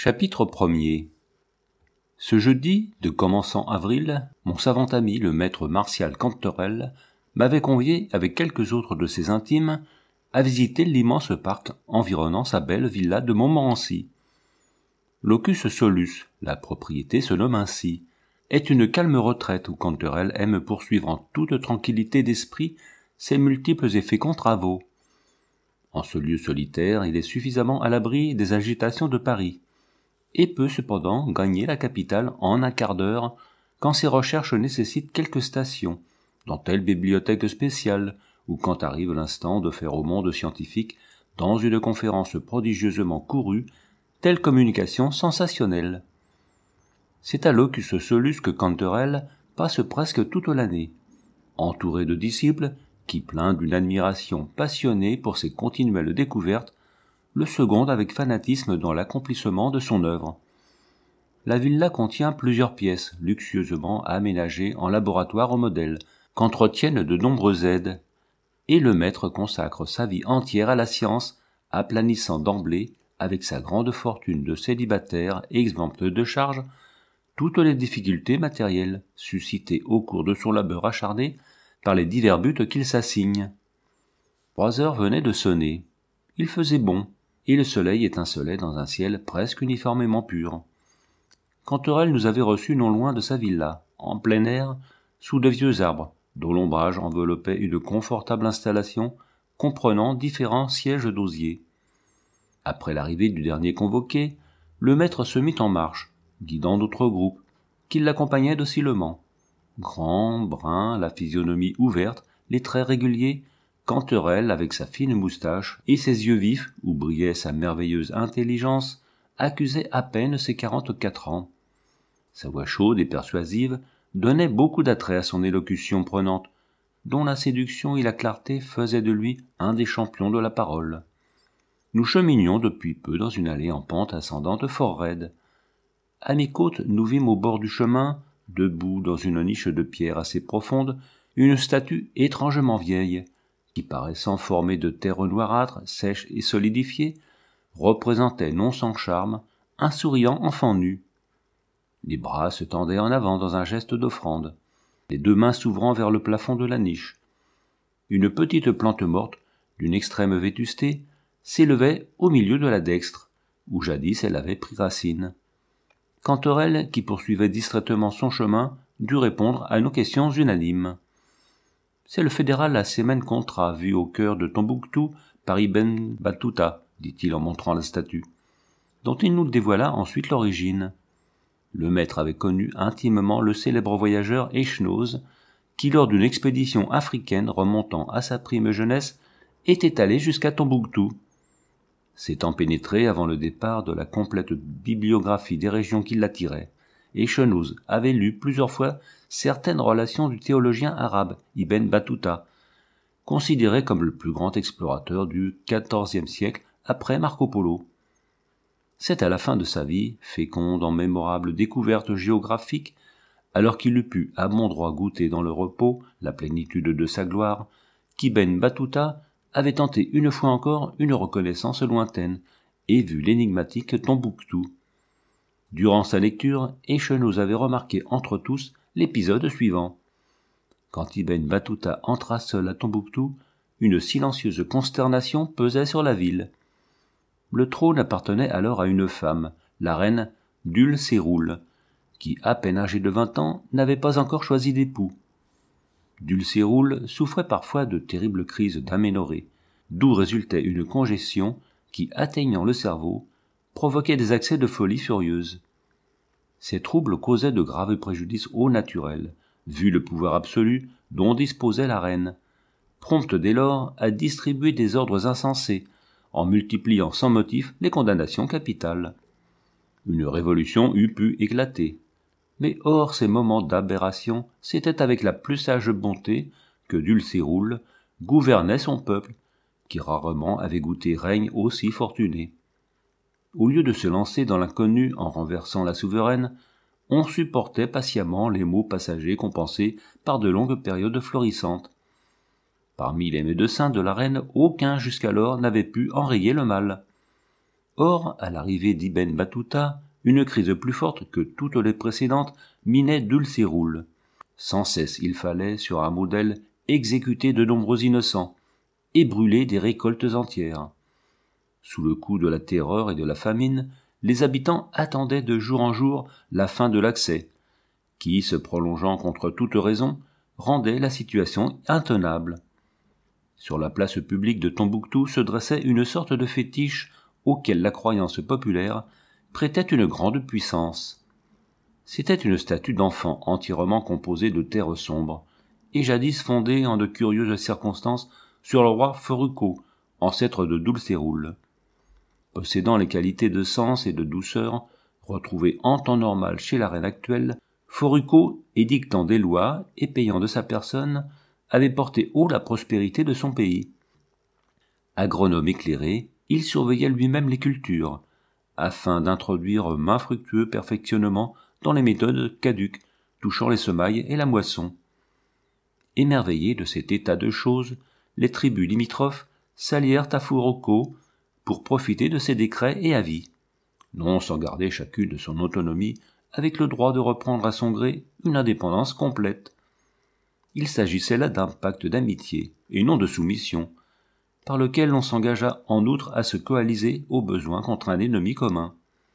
Chapitre 1er. Ce jeudi, de commençant avril, mon savant ami, le maître Martial Canterel, m'avait convié, avec quelques autres de ses intimes, à visiter l'immense parc environnant sa belle villa de Montmorency. Locus solus, la propriété se nomme ainsi, est une calme retraite où Canterel aime poursuivre en toute tranquillité d'esprit ses multiples et féconds travaux. En ce lieu solitaire, il est suffisamment à l'abri des agitations de Paris, et peut cependant gagner la capitale en un quart d'heure quand ses recherches nécessitent quelques stations, dans telle bibliothèque spéciale, ou quand arrive l'instant de faire au monde scientifique, dans une conférence prodigieusement courue, telle communication sensationnelle. C'est à Locus solus que Canterel passe presque toute l'année, entouré de disciples qui, pleins d'une admiration passionnée pour ses continuelles découvertes, le secondent avec fanatisme dans l'accomplissement de son œuvre. La villa contient plusieurs pièces luxueusement aménagées en laboratoire au modèle, qu'entretiennent de nombreux aides, et le maître consacre sa vie entière à la science, aplanissant d'emblée, avec sa grande fortune de célibataire exempt de charges, toutes les difficultés matérielles suscitées au cours de son labeur acharné par les divers buts qu'il s'assigne. 3 heures venaient de sonner. Il faisait bon, et le soleil étincelait dans un ciel presque uniformément pur. Canterel nous avait reçus non loin de sa villa, en plein air, sous de vieux arbres, dont l'ombrage enveloppait une confortable installation comprenant différents sièges d'osier. Après l'arrivée du dernier convoqué, le maître se mit en marche, guidant d'autres groupes, qui l'accompagnaient docilement. Grand, brun, la physionomie ouverte, les traits réguliers, Canterel, avec sa fine moustache et ses yeux vifs, où brillait sa merveilleuse intelligence, accusait à peine ses 44 ans. Sa voix chaude et persuasive donnait beaucoup d'attrait à son élocution prenante, dont la séduction et la clarté faisaient de lui un des champions de la parole. Nous cheminions depuis peu dans une allée en pente ascendante fort raide. À mi-côte, nous vîmes au bord du chemin, debout dans une niche de pierre assez profonde, une statue étrangement vieille, qui, paraissant formée de terre noirâtre, sèche et solidifiée, représentait non sans charme un souriant enfant nu. Les bras se tendaient en avant dans un geste d'offrande, les 2 mains s'ouvrant vers le plafond de la niche. Une petite plante morte, d'une extrême vétusté, s'élevait au milieu de la dextre, où jadis elle avait pris racine. Canterel, qui poursuivait distraitement son chemin, dut répondre à nos questions unanimes. « C'est le fédéral à Semen Contra, vu au cœur de Tombouctou par Ibn Battuta, dit-il en montrant la statue, dont il nous dévoila ensuite l'origine. Le maître avait connu intimement le célèbre voyageur Echnoz, qui, lors d'une expédition africaine remontant à sa prime jeunesse, était allé jusqu'à Tombouctou. S'étant pénétré avant le départ de la complète bibliographie des régions qui l'attiraient, Echnoz avait lu plusieurs fois certaines relations du théologien arabe Ibn Battuta, considéré comme le plus grand explorateur du XIVe siècle après Marco Polo. C'est à la fin de sa vie, féconde en mémorables découvertes géographiques, alors qu'il eut pu à bon droit goûter dans le repos la plénitude de sa gloire, qu'Ibn Battuta avait tenté une fois encore une reconnaissance lointaine et vu l'énigmatique Tombouctou. Durant sa lecture, Echnoz avait remarqué entre tous l'épisode suivant. Quand Ibn Battuta entra seul à Tombouctou, une silencieuse consternation pesait sur la ville. Le trône appartenait alors à une femme, la reine Dul Séroul, qui, à peine âgée de 20 ans, n'avait pas encore choisi d'époux. Dul Séroul souffrait parfois de terribles crises d'aménorrhée, d'où résultait une congestion qui, atteignant le cerveau, provoquait des accès de folie furieuse. Ces troubles causaient de graves préjudices au naturel, vu le pouvoir absolu dont disposait la reine, prompte dès lors à distribuer des ordres insensés, en multipliant sans motif les condamnations capitales. Une révolution eût pu éclater. Mais hors ces moments d'aberration, c'était avec la plus sage bonté que Dul Séroul gouvernait son peuple, qui rarement avait goûté règne aussi fortuné. Au lieu de se lancer dans l'inconnu en renversant la souveraine, on supportait patiemment les maux passagers compensés par de longues périodes florissantes. Parmi les médecins de la reine, aucun jusqu'alors n'avait pu enrayer le mal. Or, à l'arrivée d'Ibn Battuta, une crise plus forte que toutes les précédentes minait Dulcéroul. Sans cesse il fallait, sur un modèle, exécuter de nombreux innocents et brûler des récoltes entières. Sous le coup de la terreur et de la famine, les habitants attendaient de jour en jour la fin de l'accès, qui, se prolongeant contre toute raison, rendait la situation intenable. Sur la place publique de Tombouctou se dressait une sorte de fétiche auquel la croyance populaire prêtait une grande puissance. C'était une statue d'enfant entièrement composée de terre sombre, et jadis fondée en de curieuses circonstances sur le roi Foruco, ancêtre de Dulcéroul. Possédant les qualités de sens et de douceur retrouvées en temps normal chez la reine actuelle, Foruco, édictant des lois et payant de sa personne, avait porté haut la prospérité de son pays. Agronome éclairé, il surveillait lui-même les cultures, afin d'introduire maints fructueux perfectionnements dans les méthodes caduques touchant les semailles et la moisson. Émerveillés de cet état de choses, les tribus limitrophes s'allièrent à Foruco pour profiter de ses décrets et avis, non sans garder chacune de son autonomie avec le droit de reprendre à son gré une indépendance complète. Il s'agissait là d'un pacte d'amitié et non de soumission, par lequel l'on s'engagea en outre à se coaliser au besoin contre un ennemi commun.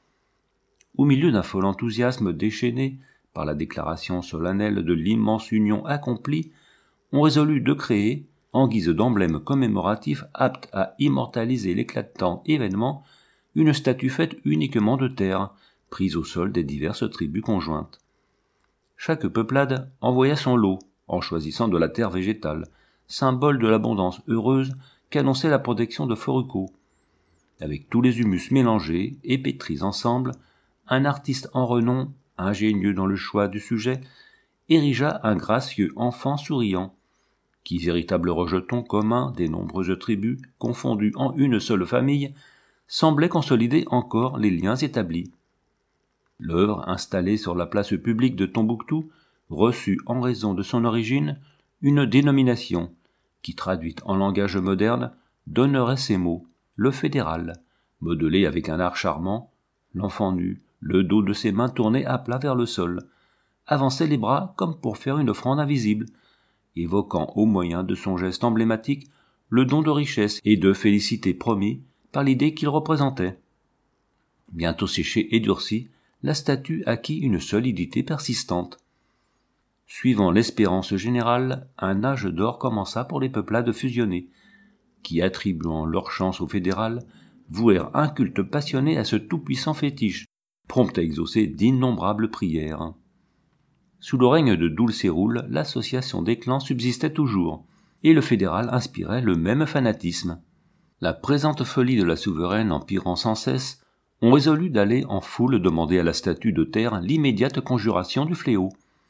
Au milieu d'un fol enthousiasme déchaîné par la déclaration solennelle de l'immense union accomplie, on résolut de créer, en guise d'emblème commémoratif apte à immortaliser l'éclatant événement, une statue faite uniquement de terre, prise au sol des diverses tribus conjointes. Chaque peuplade envoya son lot, en choisissant de la terre végétale, symbole de l'abondance heureuse qu'annonçait la protection de Foruco. Avec tous les humus mélangés et pétris ensemble, un artiste en renom, ingénieux dans le choix du sujet, érigea un gracieux enfant souriant, qui, véritable rejeton commun des nombreuses tribus confondues en une seule famille, semblait consolider encore les liens établis. L'œuvre, installée sur la place publique de Tombouctou, reçut en raison de son origine une dénomination qui, traduite en langage moderne, donnerait ces mots: le fédéral, modelé avec un art charmant, l'enfant nu, le dos de ses mains tourné à plat vers le sol, avançait les bras comme pour faire une offrande invisible, évoquant au moyen de son geste emblématique le don de richesse et de félicité promis par l'idée qu'il représentait. Bientôt séchée et durcie, la statue acquit une solidité persistante. Suivant l'espérance générale, un âge d'or commença pour les peuplades fusionnées, qui, attribuant leur chance au fédéral, vouèrent un culte passionné à ce tout-puissant fétiche, prompt à exaucer d'innombrables prières. Sous le règne de Dulcéroul, l'association des clans subsistait toujours, et le fédéral inspirait le même fanatisme. La présente folie de la souveraine empirant sans cesse, on résolut d'aller en foule demander à la statue de terre l'immédiate conjuration du fléau.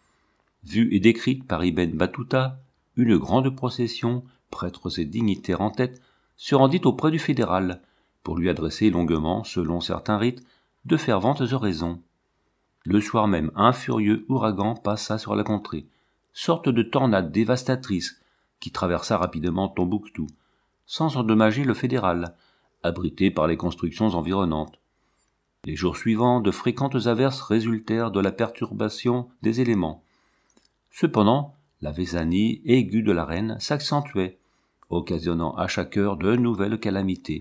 Vue et décrite par Ibn Battuta, une grande procession, prêtres et dignitaires en tête, se rendit auprès du fédéral, pour lui adresser longuement, selon certains rites, de ferventes oraisons. Le soir même, un furieux ouragan passa sur la contrée, sorte de tornade dévastatrice qui traversa rapidement Tombouctou, sans endommager le fédéral, abrité par les constructions environnantes. Les jours suivants, de fréquentes averses résultèrent de la perturbation des éléments. Cependant, la vesanie aiguë de la reine s'accentuait, occasionnant à chaque heure de nouvelles calamités.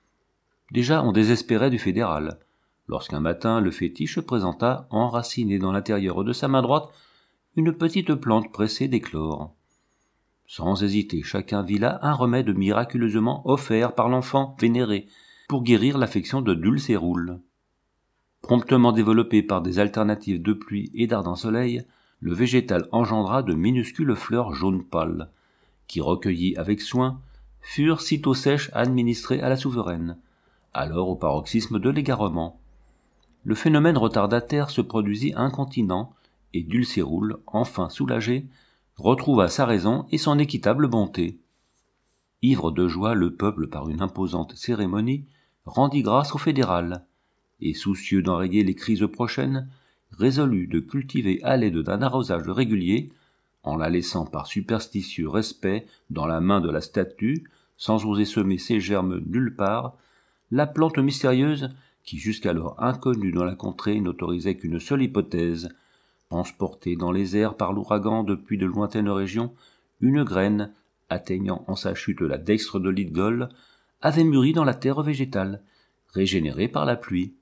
Déjà on désespérait du fédéral, lorsqu'un matin le fétiche présenta, enraciné dans l'intérieur de sa main droite, une petite plante pressée d'éclore. Sans hésiter, chacun vit là un remède miraculeusement offert par l'enfant vénéré pour guérir l'affection de Dulcéroul. Promptement développé par des alternatives de pluie et d'ardent soleil, le végétal engendra de minuscules fleurs jaune pâle, qui, recueillies avec soin, furent sitôt sèches administrées à la souveraine, alors au paroxysme de l'égarement. Le phénomène retardataire se produisit incontinent, et Dulcéroul, enfin soulagé, retrouva sa raison et son équitable bonté. Ivre de joie, le peuple, par une imposante cérémonie, rendit grâce au fédéral, et soucieux d'enrayer les crises prochaines, résolut de cultiver à l'aide d'un arrosage régulier, en la laissant par superstitieux respect dans la main de la statue, sans oser semer ses germes nulle part, la plante mystérieuse, qui jusqu'alors inconnue dans la contrée n'autorisait qu'une seule hypothèse, transportée dans les airs par l'ouragan depuis de lointaines régions, une graine, atteignant en sa chute la dextre de l'Idgol, avait mûri dans la terre végétale, régénérée par la pluie.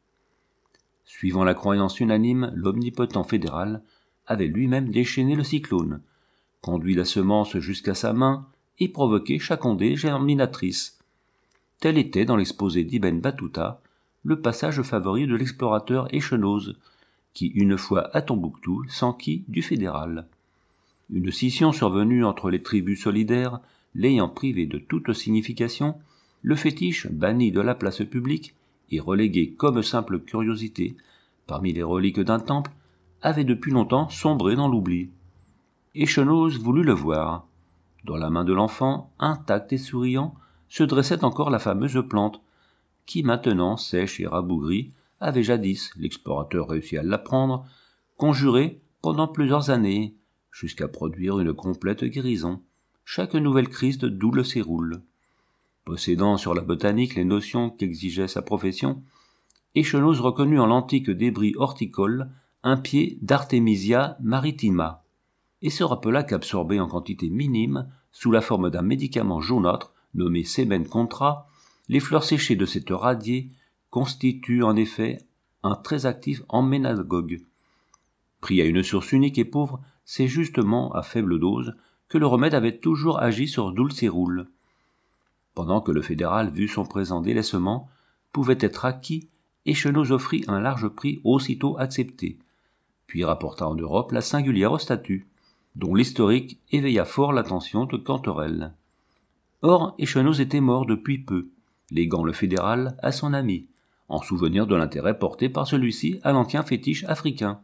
Suivant la croyance unanime, l'omnipotent fédéral avait lui-même déchaîné le cyclone, conduit la semence jusqu'à sa main et provoqué chaque ondée germinatrice. Tel était, dans l'exposé d'Ibn Battuta, le passage favori de l'explorateur Echenoz, qui, une fois à Tombouctou, s'enquit du fédéral. Une scission survenue entre les tribus solidaires, l'ayant privé de toute signification, le fétiche, banni de la place publique et relégué comme simple curiosité parmi les reliques d'un temple, avait depuis longtemps sombré dans l'oubli. Echenoz voulut le voir. Dans la main de l'enfant, intacte et souriant, se dressait encore la fameuse plante, qui maintenant, sèche et rabougrie, avait jadis, l'explorateur réussit à l'apprendre, conjuré pendant plusieurs années, jusqu'à produire une complète guérison, chaque nouvelle crise d'où le séroule. Possédant sur la botanique les notions qu'exigeait sa profession, Echenoz reconnut en l'antique débris horticole un pied d'Artemisia maritima, et se rappela qu'absorbé en quantité minime, sous la forme d'un médicament jaunâtre nommé Semen contra, les fleurs séchées de cette radiée constituent en effet un très actif emménagogue. Pris à une source unique et pauvre, c'est justement à faible dose que le remède avait toujours agi sur Dulcéroul. Pendant que le fédéral, vu son présent délaissement, pouvait être acquis, Echenoz offrit un large prix aussitôt accepté, puis rapporta en Europe la singulière statue, dont l'historique éveilla fort l'attention de Cantorel. Or, Echenoz était mort depuis peu, léguant le fédéral à son ami, en souvenir de l'intérêt porté par celui-ci à l'ancien fétiche africain.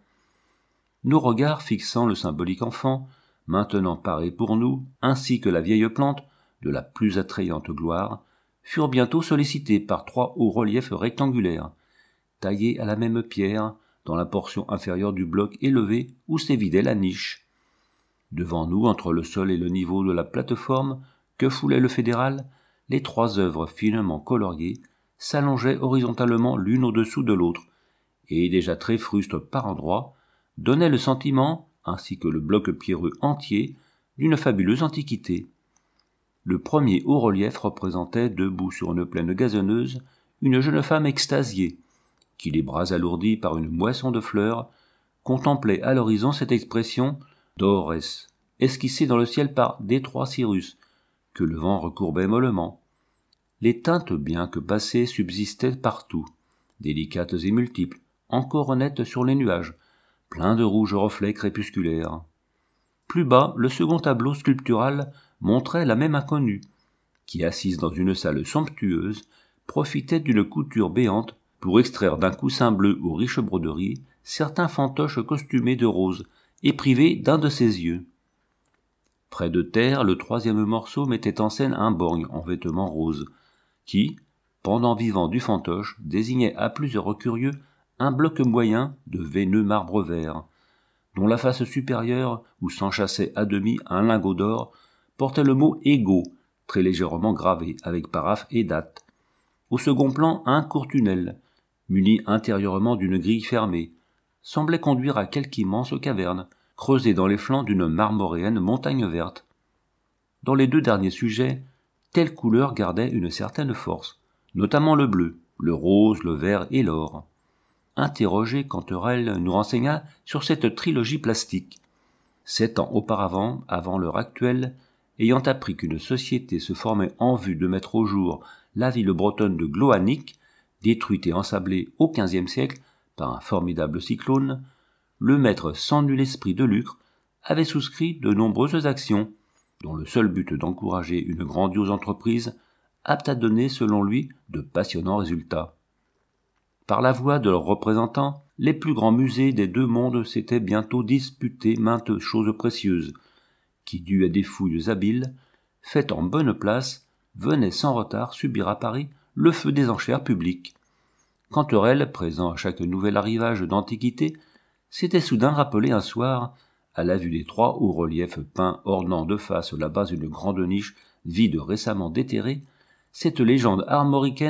Nos regards fixant le symbolique enfant, maintenant paré pour nous, ainsi que la vieille plante, de la plus attrayante gloire, furent bientôt sollicités par 3 hauts reliefs rectangulaires, taillés à la même pierre, dans la portion inférieure du bloc élevé où s'évidait la niche. Devant nous, entre le sol et le niveau de la plateforme que foulait le fédéral, les 3 œuvres finement coloriées s'allongeaient horizontalement l'une au-dessous de l'autre, et déjà très frustes par endroits, donnaient le sentiment, ainsi que le bloc pierreux entier, d'une fabuleuse antiquité. Le premier haut-relief représentait, debout sur une plaine gazonneuse, une jeune femme extasiée, qui, les bras alourdis par une moisson de fleurs, contemplait à l'horizon cette expression d'Ores, esquissée dans le ciel par d'étroits cirrus, que le vent recourbait mollement. Les teintes, bien que passées, subsistaient partout, délicates et multiples, encore nettes sur les nuages, pleins de rouges reflets crépusculaires. Plus bas, le second tableau sculptural montrait la même inconnue, qui, assise dans une salle somptueuse, profitait d'une couture béante pour extraire d'un coussin bleu aux riches broderies certains fantoches costumés de rose et privés d'un de ses yeux. Près de terre, le 3e morceau mettait en scène un borgne en vêtements roses, qui, pendant vivant du fantoche, désignait à plusieurs curieux un bloc moyen de veineux marbre vert, dont la face supérieure, où s'enchâssait à demi un lingot d'or, portait le mot « Ego », très légèrement gravé, avec paraphe et date. Au second plan, un court tunnel, muni intérieurement d'une grille fermée, semblait conduire à quelque immense caverne, creusée dans les flancs d'une marmoréenne montagne verte. Dans les 2 derniers sujets, telle couleur gardait une certaine force, notamment le bleu, le rose, le vert et l'or. Interrogé, Cantorel nous renseigna sur cette trilogie plastique. 7 ans auparavant, avant l'heure actuelle, ayant appris qu'une société se formait en vue de mettre au jour la ville bretonne de Gloanic, détruite et ensablée au XVe siècle par un formidable cyclone, le maître sans nul esprit de lucre avait souscrit de nombreuses actions, dont le seul but d'encourager une grandiose entreprise apte à donner, selon lui, de passionnants résultats. Par la voix de leurs représentants, les plus grands musées des 2 mondes s'étaient bientôt disputés maintes choses précieuses, qui, dues à des fouilles habiles, faites en bonne place, venaient sans retard subir à Paris le feu des enchères publiques. Cantorel, présent à chaque nouvel arrivage d'antiquité, s'était soudain rappelé un soir, à la vue des 3 hauts reliefs peints ornant de face la base d'une grande niche vide récemment déterrée, cette légende armoricaine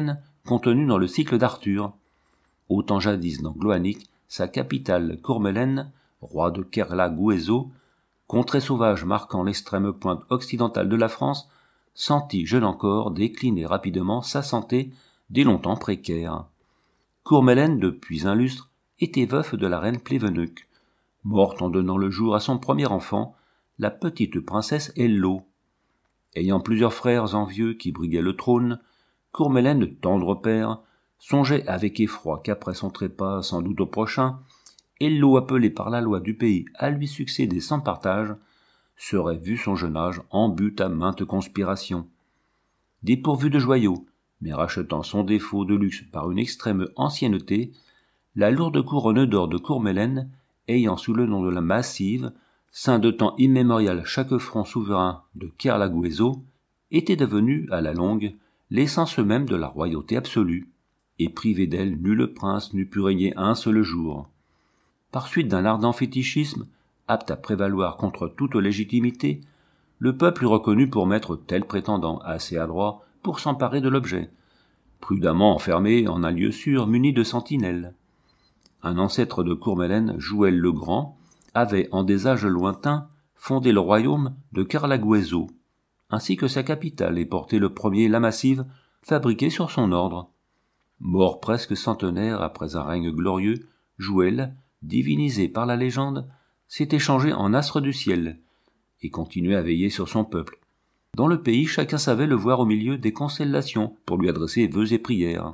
contenue dans le cycle d'Arthur. Autant jadis dans Gloanic, sa capitale Courmelen, roi de Kerla-Guezo, contrée sauvage marquant l'extrême pointe occidentale de la France, sentit, jeune encore, décliner rapidement sa santé, dès longtemps précaire. Courmelen, depuis un lustre, était veuf de la reine Pléveneuc, morte en donnant le jour à son premier enfant, la petite princesse Hello. Ayant plusieurs frères envieux qui briguaient le trône, Courmelen, tendre père, songeait avec effroi qu'après son trépas, sans doute au prochain, Hello, appelé par la loi du pays à lui succéder sans partage, serait vu son jeune âge en but à maintes conspirations. Dépourvu de joyaux, mais rachetant son défaut de luxe par une extrême ancienneté, la lourde couronne d'or de Courmelen, ayant sous le nom de la Massive, ceint de temps immémorial chaque front souverain de Kerla-Guezo, était devenue, à la longue, l'essence même de la royauté absolue, et privé d'elle nul prince n'eût pu régner un seul jour. Par suite d'un ardent fétichisme, apte à prévaloir contre toute légitimité, le peuple eut reconnu pour maître tel prétendant assez adroit pour s'emparer de l'objet, prudemment enfermé en un lieu sûr muni de sentinelles. Un ancêtre de Courmelen, Jouel le Grand, avait en des âges lointains fondé le royaume de Kerla-Guezo, ainsi que sa capitale, et porté le premier la Massive, fabriqué sur son ordre. Mort presque centenaire après un règne glorieux, Jouel, divinisé par la légende, s'était changé en astre du ciel, et continuait à veiller sur son peuple. Dans le pays, chacun savait le voir au milieu des constellations pour lui adresser vœux et prières.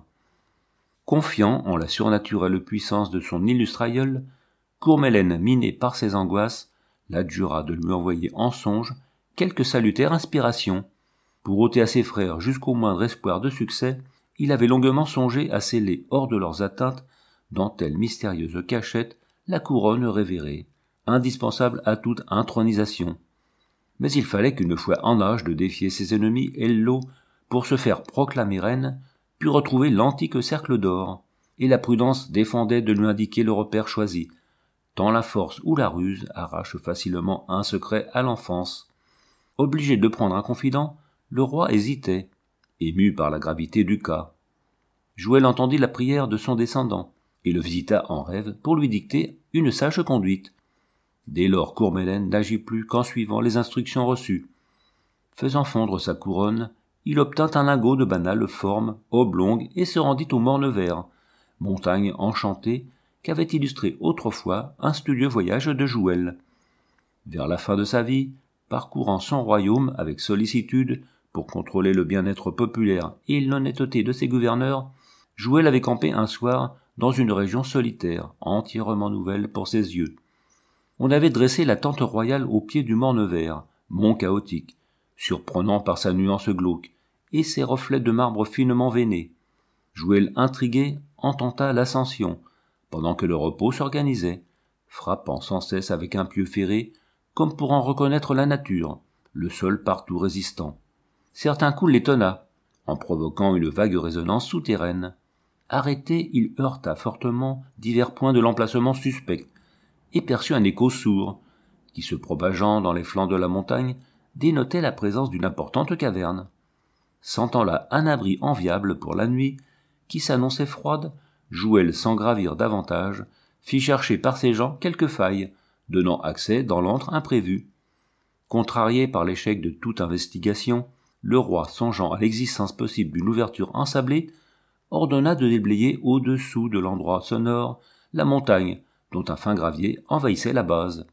Confiant en la surnaturelle puissance de son illustre aïeul, Courmelen, miné par ses angoisses, l'adjura de lui envoyer en songe quelque salutaire inspiration. Pour ôter à ses frères jusqu'au moindre espoir de succès, il avait longuement songé à sceller hors de leurs atteintes, dans telle mystérieuse cachette, la couronne révérée, indispensable à toute intronisation. Mais il fallait qu'une fois en âge de défier ses ennemis, Hello, pour se faire proclamer reine, pût retrouver l'antique cercle d'or, et la prudence défendait de lui indiquer le repère choisi, tant la force ou la ruse arrache facilement un secret à l'enfance. Obligé de prendre un confident, le roi hésitait, ému par la gravité du cas. Jouel entendit la prière de son descendant, et le visita en rêve pour lui dicter une sage conduite. Dès lors Courmelen n'agit plus qu'en suivant les instructions reçues. Faisant fondre sa couronne, il obtint un lingot de banale forme, oblongue, et se rendit au Morne-Vert, montagne enchantée qu'avait illustré autrefois un studieux voyage de Jouel. Vers la fin de sa vie, parcourant son royaume avec sollicitude pour contrôler le bien-être populaire et l'honnêteté de ses gouverneurs, Jouel avait campé un soir dans une région solitaire, entièrement nouvelle pour ses yeux. On avait dressé la tente royale au pied du Morne-Vert, mont chaotique, surprenant par sa nuance glauque, et ses reflets de marbre finement veinés. Jouel, intrigué, ententa l'ascension, pendant que le repos s'organisait, frappant sans cesse avec un pieu ferré, comme pour en reconnaître la nature, le sol partout résistant. Certains coups l'étonna, en provoquant une vague résonance souterraine. Arrêté, il heurta fortement divers points de l'emplacement suspect, et perçut un écho sourd, qui, se propageant dans les flancs de la montagne, dénotait la présence d'une importante caverne. Sentant là un abri enviable pour la nuit, qui s'annonçait froide, Jouel, sans gravir davantage, fit chercher par ses gens quelques failles, donnant accès dans l'antre imprévu. Contrarié par l'échec de toute investigation, le roi, songeant à l'existence possible d'une ouverture ensablée, ordonna de déblayer au-dessous de l'endroit sonore la montagne, dont un fin gravier envahissait la base.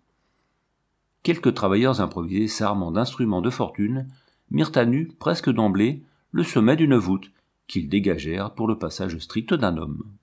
Quelques travailleurs improvisés s'armant d'instruments de fortune mirent à nu, presque d'emblée, le sommet d'une voûte, qu'ils dégagèrent pour le passage strict d'un homme.